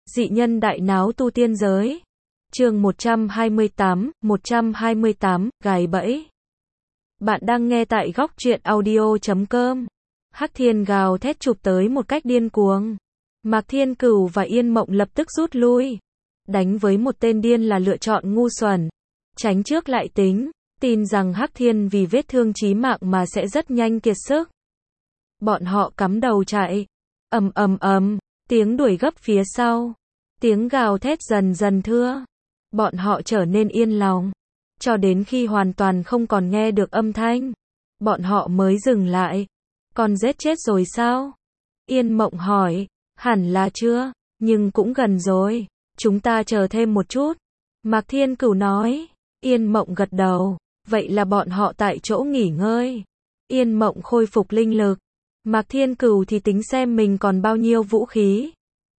Dị nhân đại náo tu tiên giới. Chương 128, gài bẫy. Bạn đang nghe tại góc truyện audio.com. Hắc Thiên gào thét chụp tới một cách điên cuồng. Mạc Thiên Cửu và Yên Mộng lập tức rút lui. Đánh với một tên điên là lựa chọn ngu xuẩn. Tránh trước lại tính, tin rằng Hắc Thiên vì vết thương chí mạng mà sẽ rất nhanh kiệt sức. Bọn họ cắm đầu chạy. Ầm ầm ầm, tiếng đuổi gấp phía sau. Tiếng gào thét dần dần thưa. Bọn họ trở nên yên lòng. Cho đến khi hoàn toàn không còn nghe được âm thanh, bọn họ mới dừng lại. Con rết chết rồi sao? Yên Mộng hỏi. Hẳn là chưa, nhưng cũng gần rồi. Chúng ta chờ thêm một chút. Mạc Thiên Cửu nói. Yên Mộng gật đầu. Vậy là bọn họ tại chỗ nghỉ ngơi. Yên Mộng khôi phục linh lực. Mạc Thiên Cửu thì tính xem mình còn bao nhiêu vũ khí.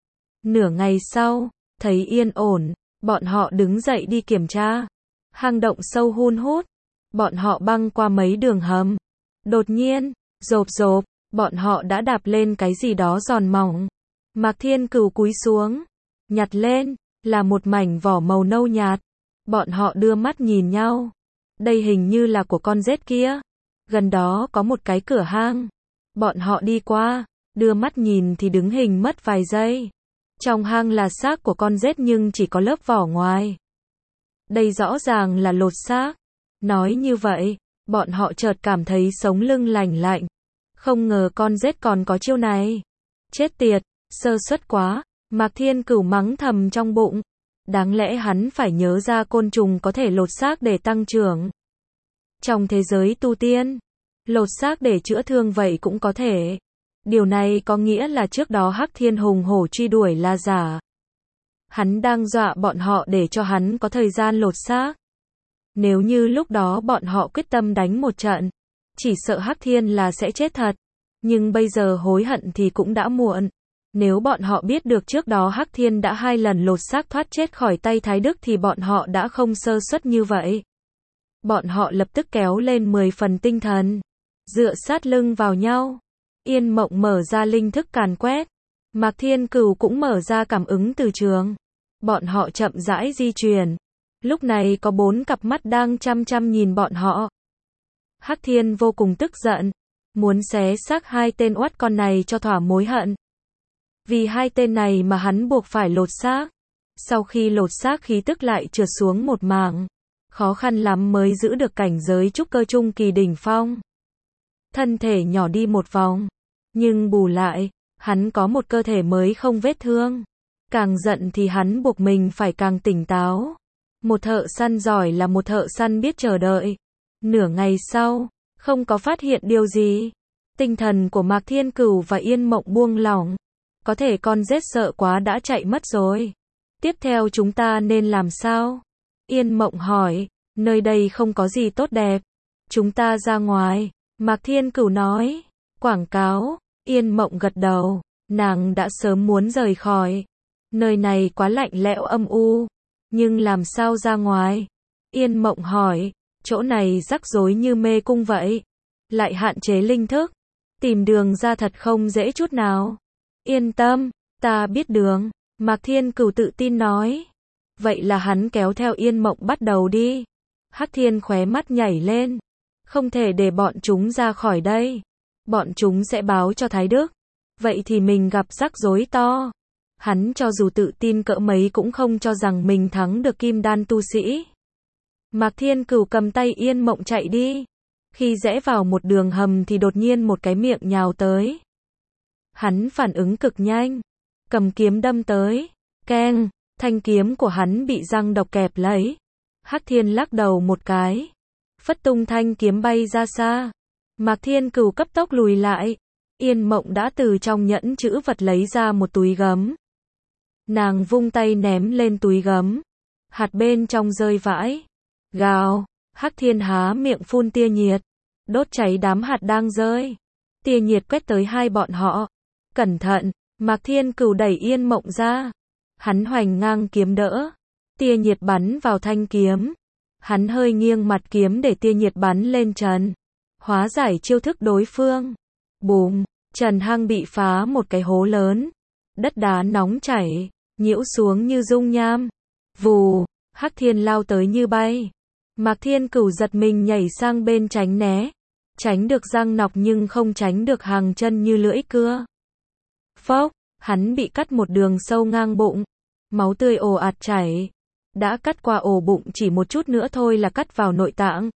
Nửa ngày sau, thấy yên ổn, bọn họ đứng dậy đi kiểm tra. Hang động sâu hun hút. Bọn họ băng qua mấy đường hầm. Đột nhiên, rộp rộp, bọn họ đã đạp lên cái gì đó giòn mỏng. Mạc Thiên Cửu cúi xuống, nhặt lên, là một mảnh vỏ màu nâu nhạt. Bọn họ đưa mắt nhìn nhau. Đây hình như là của con rết kia. Gần đó có một cái cửa hang. Bọn họ đi qua, đưa mắt nhìn thì đứng hình mất vài giây. Trong hang là xác của con rết nhưng chỉ có lớp vỏ ngoài. Đây rõ ràng là lột xác. Nói như vậy, bọn họ chợt cảm thấy sống lưng lành lạnh. Không ngờ con rết còn có chiêu này. Chết tiệt, sơ suất quá. Mạc Thiên Cửu mắng thầm trong bụng. Đáng lẽ hắn phải nhớ ra côn trùng có thể lột xác để tăng trưởng. Trong thế giới tu tiên, lột xác để chữa thương vậy cũng có thể. Điều này có nghĩa là trước đó Hắc Thiên hùng hổ truy đuổi là giả. Hắn đang dọa bọn họ để cho hắn có thời gian lột xác. Nếu như lúc đó bọn họ quyết tâm đánh một trận, chỉ sợ Hắc Thiên là sẽ chết thật. Nhưng bây giờ hối hận thì cũng đã muộn. Nếu bọn họ biết được trước đó Hắc Thiên đã 2 lần lột xác thoát chết khỏi tay Thái Đức thì bọn họ đã không sơ suất như vậy. Bọn họ lập tức kéo lên 10 phần tinh thần, dựa sát lưng vào nhau. Yên Mộng mở ra linh thức càn quét. Mạc Thiên Cửu cũng mở ra cảm ứng từ trường. Bọn họ chậm rãi di chuyển. Lúc này có 4 cặp mắt đang chăm chăm nhìn bọn họ. Hắc Thiên vô cùng tức giận, muốn xé xác 2 tên oát con này cho thỏa mối hận. Vì 2 tên này mà hắn buộc phải lột xác. Sau khi lột xác khí tức lại trượt xuống một mảng. Khó khăn lắm mới giữ được cảnh giới trúc cơ trung kỳ đỉnh phong. Thân thể nhỏ đi một vòng. Nhưng bù lại, hắn có một cơ thể mới không vết thương. Càng giận thì hắn buộc mình phải càng tỉnh táo. Một thợ săn giỏi là một thợ săn biết chờ đợi. Nửa ngày sau, không có phát hiện điều gì. Tinh thần của Mạc Thiên Cửu và Yên Mộng buông lỏng. Có thể con rết sợ quá đã chạy mất rồi. Tiếp theo chúng ta nên làm sao? Yên Mộng hỏi. Nơi đây không có gì tốt đẹp. Chúng ta ra ngoài. Mạc Thiên Cửu nói. Quảng cáo. Yên Mộng gật đầu. Nàng đã sớm muốn rời khỏi. Nơi này quá lạnh lẽo âm u. Nhưng làm sao ra ngoài? Yên Mộng hỏi. Chỗ này rắc rối như mê cung vậy. Lại hạn chế linh thức. Tìm đường ra thật không dễ chút nào. Yên tâm, ta biết đường. Mạc Thiên Cửu tự tin nói. Vậy là hắn kéo theo Yên Mộng bắt đầu đi. Hắc Thiên khóe mắt nhảy lên. Không thể để bọn chúng ra khỏi đây. Bọn chúng sẽ báo cho Thái Đức. Vậy thì mình gặp rắc rối to. Hắn cho dù tự tin cỡ mấy cũng không cho rằng mình thắng được kim đan tu sĩ. Mạc Thiên Cửu cầm tay Yên Mộng chạy đi. Khi rẽ vào một đường hầm thì đột nhiên một cái miệng nhào tới. Hắn phản ứng cực nhanh. Cầm kiếm đâm tới. Keng, thanh kiếm của hắn bị răng độc kẹp lấy. Hắc Thiên lắc đầu một cái. Phất tung thanh kiếm bay ra xa. Mạc Thiên Cửu cấp tốc lùi lại. Yên Mộng đã từ trong nhẫn chữ vật lấy ra một túi gấm. Nàng vung tay ném lên túi gấm. Hạt bên trong rơi vãi. Gào, Hắc Thiên há miệng phun tia nhiệt. Đốt cháy đám hạt đang rơi. Tia nhiệt quét tới hai bọn họ. Cẩn thận, Mạc Thiên Cửu đẩy Yên Mộng ra. Hắn hoành ngang kiếm đỡ. Tia nhiệt bắn vào thanh kiếm. Hắn hơi nghiêng mặt kiếm để tia nhiệt bắn lên trần. Hóa giải chiêu thức đối phương. Bùm, trần hang bị phá một cái hố lớn. Đất đá nóng chảy. nhiễu xuống như dung nham. Vù, Hắc Thiên lao tới như bay. Mạc Thiên Cửu giật mình nhảy sang bên tránh né. Tránh được răng nọc nhưng không tránh được hàng chân như lưỡi cưa. Phốc, hắn bị cắt một đường sâu ngang bụng. Máu tươi ồ ạt chảy. Đã cắt qua ổ bụng chỉ một chút nữa thôi là cắt vào nội tạng.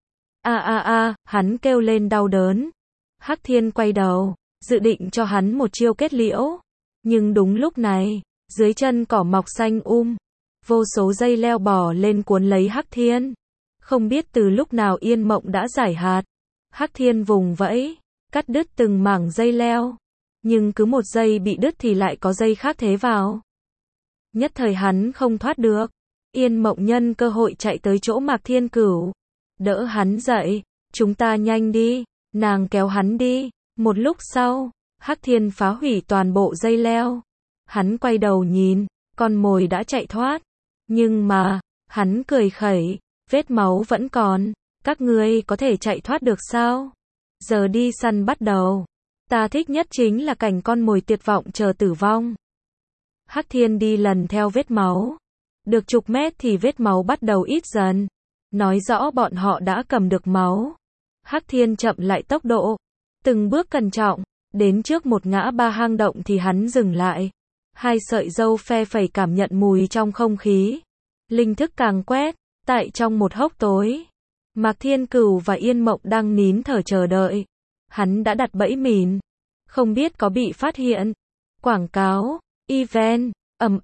Hắn kêu lên đau đớn. Hắc Thiên quay đầu, dự định cho hắn một chiêu kết liễu. Nhưng đúng lúc này, dưới chân cỏ mọc xanh vô số dây leo bò lên cuốn lấy Hắc Thiên. Không biết từ lúc nào Yên Mộng đã giải hạt. Hắc Thiên vùng vẫy, cắt đứt từng mảng dây leo. Nhưng cứ một dây bị đứt thì lại có dây khác thế vào. Nhất thời hắn không thoát được. Yên Mộng nhân cơ hội chạy tới chỗ Mạc Thiên Cửu. Đỡ hắn dậy, chúng ta nhanh đi, nàng kéo hắn đi. Một lúc sau, Hắc Thiên phá hủy toàn bộ dây leo. Hắn quay đầu nhìn, con mồi đã chạy thoát. Nhưng mà, hắn cười khẩy, vết máu vẫn còn. Các ngươi có thể chạy thoát được sao? Giờ đi săn bắt đầu. Ta thích nhất chính là cảnh con mồi tuyệt vọng chờ tử vong. Hắc Thiên đi lần theo vết máu. Được chục mét thì vết máu bắt đầu ít dần. Nói rõ bọn họ đã cầm được máu. Hắc Thiên chậm lại tốc độ. Từng bước cẩn trọng. Đến trước một ngã ba hang động thì hắn dừng lại. Hai sợi râu phe phẩy cảm nhận mùi trong không khí. Linh thức càng quét. Tại trong một hốc tối, Mạc Thiên Cửu và Yên Mộng đang nín thở chờ đợi. Hắn đã đặt bẫy mìn. Không biết có bị phát hiện. Quảng cáo, event,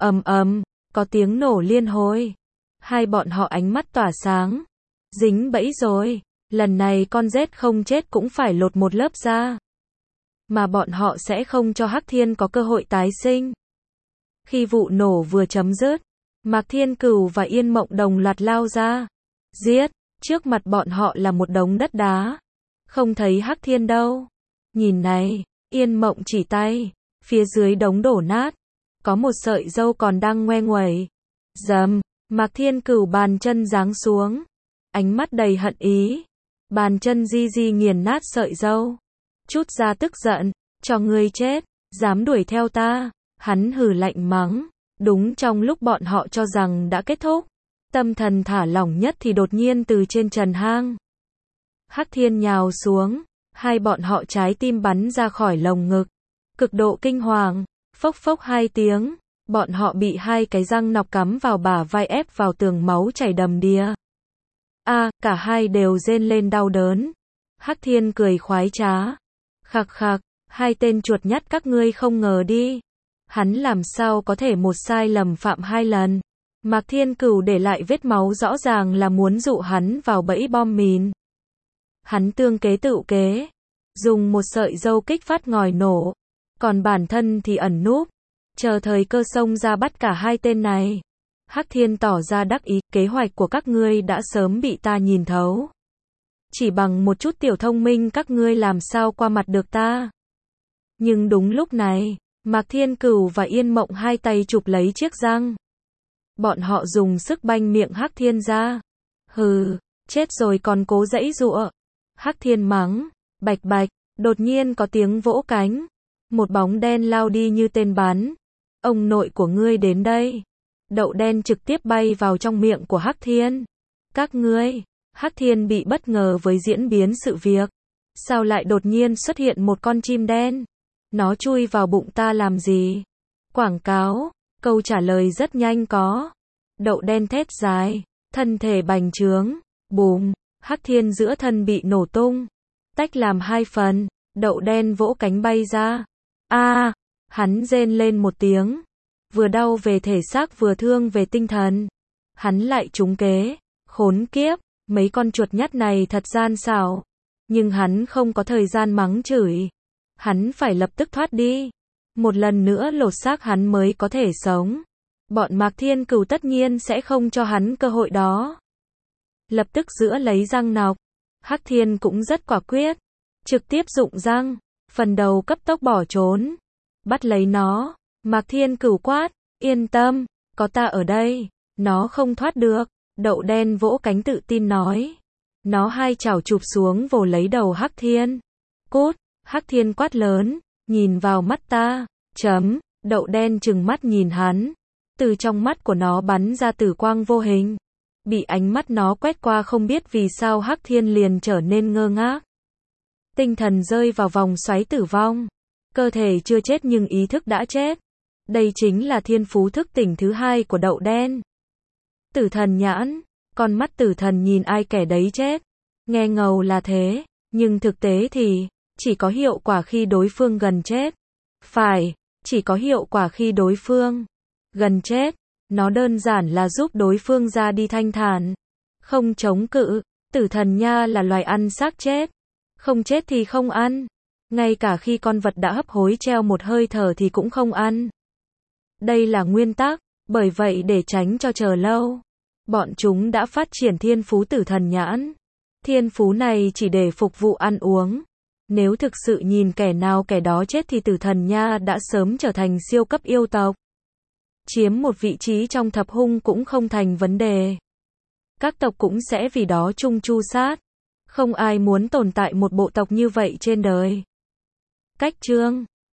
có tiếng nổ liên hồi. Hai bọn họ ánh mắt tỏa sáng. Dính bẫy rồi. Lần này con rết không chết cũng phải lột một lớp da. Mà bọn họ sẽ không cho Hắc Thiên có cơ hội tái sinh. Khi vụ nổ vừa chấm dứt, Mạc Thiên Cửu và Yên Mộng đồng loạt lao ra. Giết, trước mặt bọn họ là một đống đất đá. Không thấy Hắc Thiên đâu. Nhìn này, Yên Mộng chỉ tay, phía dưới đống đổ nát. Có một sợi râu còn đang ngoe nguẩy. Dầm, Mạc Thiên Cửu bàn chân giáng xuống. Ánh mắt đầy hận ý. Bàn chân di nghiền nát sợi râu. Chút ra tức giận, cho ngươi chết, dám đuổi theo ta. Hắn hừ lạnh mắng. Đúng trong lúc bọn họ cho rằng đã kết thúc, tâm thần thả lỏng nhất thì đột nhiên từ trên trần hang, Hắc Thiên nhào xuống, hai bọn họ trái tim bắn ra khỏi lồng ngực, cực độ kinh hoàng, phốc phốc hai tiếng, bọn họ bị hai cái răng nọc cắm vào bả vai ép vào tường máu chảy đầm đìa. Cả hai đều rên lên đau đớn. Hắc Thiên cười khoái trá. Khặc khặc, hai tên chuột nhắt các ngươi không ngờ đi. Hắn làm sao có thể một sai lầm phạm hai lần. Mạc Thiên Cửu để lại vết máu rõ ràng là muốn dụ hắn vào bẫy bom mìn. Hắn tương kế tự kế, dùng một sợi râu kích phát ngòi nổ, còn bản thân thì ẩn núp, chờ thời cơ xông ra bắt cả hai tên này. Hắc Thiên tỏ ra đắc ý, kế hoạch của các ngươi đã sớm bị ta nhìn thấu. Chỉ bằng một chút tiểu thông minh các ngươi làm sao qua mặt được ta. Nhưng đúng lúc này, Mạc Thiên Cửu và Yên Mộng hai tay chụp lấy chiếc răng. Bọn họ dùng sức banh miệng Hắc Thiên ra. Hừ, chết rồi còn cố giãy giụa. Hắc Thiên mắng, bạch bạch, đột nhiên có tiếng vỗ cánh. Một bóng đen lao đi như tên bắn. Ông nội của ngươi đến đây. Đậu đen trực tiếp bay vào trong miệng của Hắc Thiên. Các ngươi, Hắc Thiên bị bất ngờ với diễn biến sự việc. Sao lại đột nhiên xuất hiện một con chim đen? Nó chui vào bụng ta làm gì? Quảng cáo, câu trả lời rất nhanh có. Đậu đen thét dài, thân thể bành trướng, bùm, Hắc Thiên giữa thân bị nổ tung, tách làm hai phần, đậu đen vỗ cánh bay ra. Hắn rên lên một tiếng, vừa đau về thể xác vừa thương về tinh thần. Hắn lại trúng kế, khốn kiếp, mấy con chuột nhắt này thật gian xảo. Nhưng hắn không có thời gian mắng chửi. Hắn phải lập tức thoát đi. Một lần nữa lột xác hắn mới có thể sống. Bọn Mạc Thiên Cửu tất nhiên sẽ không cho hắn cơ hội đó. Lập tức giữa lấy răng nọc. Hắc Thiên cũng rất quả quyết. Trực tiếp dụng răng. Phần đầu cấp tốc bỏ trốn. Bắt lấy nó. Mạc Thiên Cửu quát. Yên tâm. Có ta ở đây. Nó không thoát được. Đậu đen vỗ cánh tự tin nói. Nó hai chảo chụp xuống vồ lấy đầu Hắc Thiên. Cút. Hắc Thiên quát lớn. Nhìn vào mắt ta. Chấm. Đậu đen trừng mắt nhìn hắn. Từ trong mắt của nó bắn ra tử quang vô hình. Bị ánh mắt nó quét qua không biết vì sao Hắc Thiên liền trở nên ngơ ngác. Tinh thần rơi vào vòng xoáy tử vong. Cơ thể chưa chết nhưng ý thức đã chết. Đây chính là thiên phú thức tỉnh thứ hai của đậu đen. Tử thần nhãn. Con mắt tử thần nhìn ai kẻ đấy chết. Nghe ngầu là thế, nhưng thực tế thì chỉ có hiệu quả khi đối phương gần chết. Phải, chỉ có hiệu quả khi đối phương gần chết. Nó đơn giản là giúp đối phương ra đi thanh thản, không chống cự. Tử thần nha là loài ăn xác chết. Không chết thì không ăn. Ngay cả khi con vật đã hấp hối treo một hơi thở thì cũng không ăn. Đây là nguyên tắc, bởi vậy để tránh cho chờ lâu, bọn chúng đã phát triển thiên phú tử thần nhãn. Thiên phú này chỉ để phục vụ ăn uống. Nếu thực sự nhìn kẻ nào kẻ đó chết thì tử thần nha đã sớm trở thành siêu cấp yêu tộc. Chiếm một vị trí trong thập hung cũng không thành vấn đề. Các tộc cũng sẽ vì đó chung chu sát. Không ai muốn tồn tại một bộ tộc như vậy trên đời. Cách chương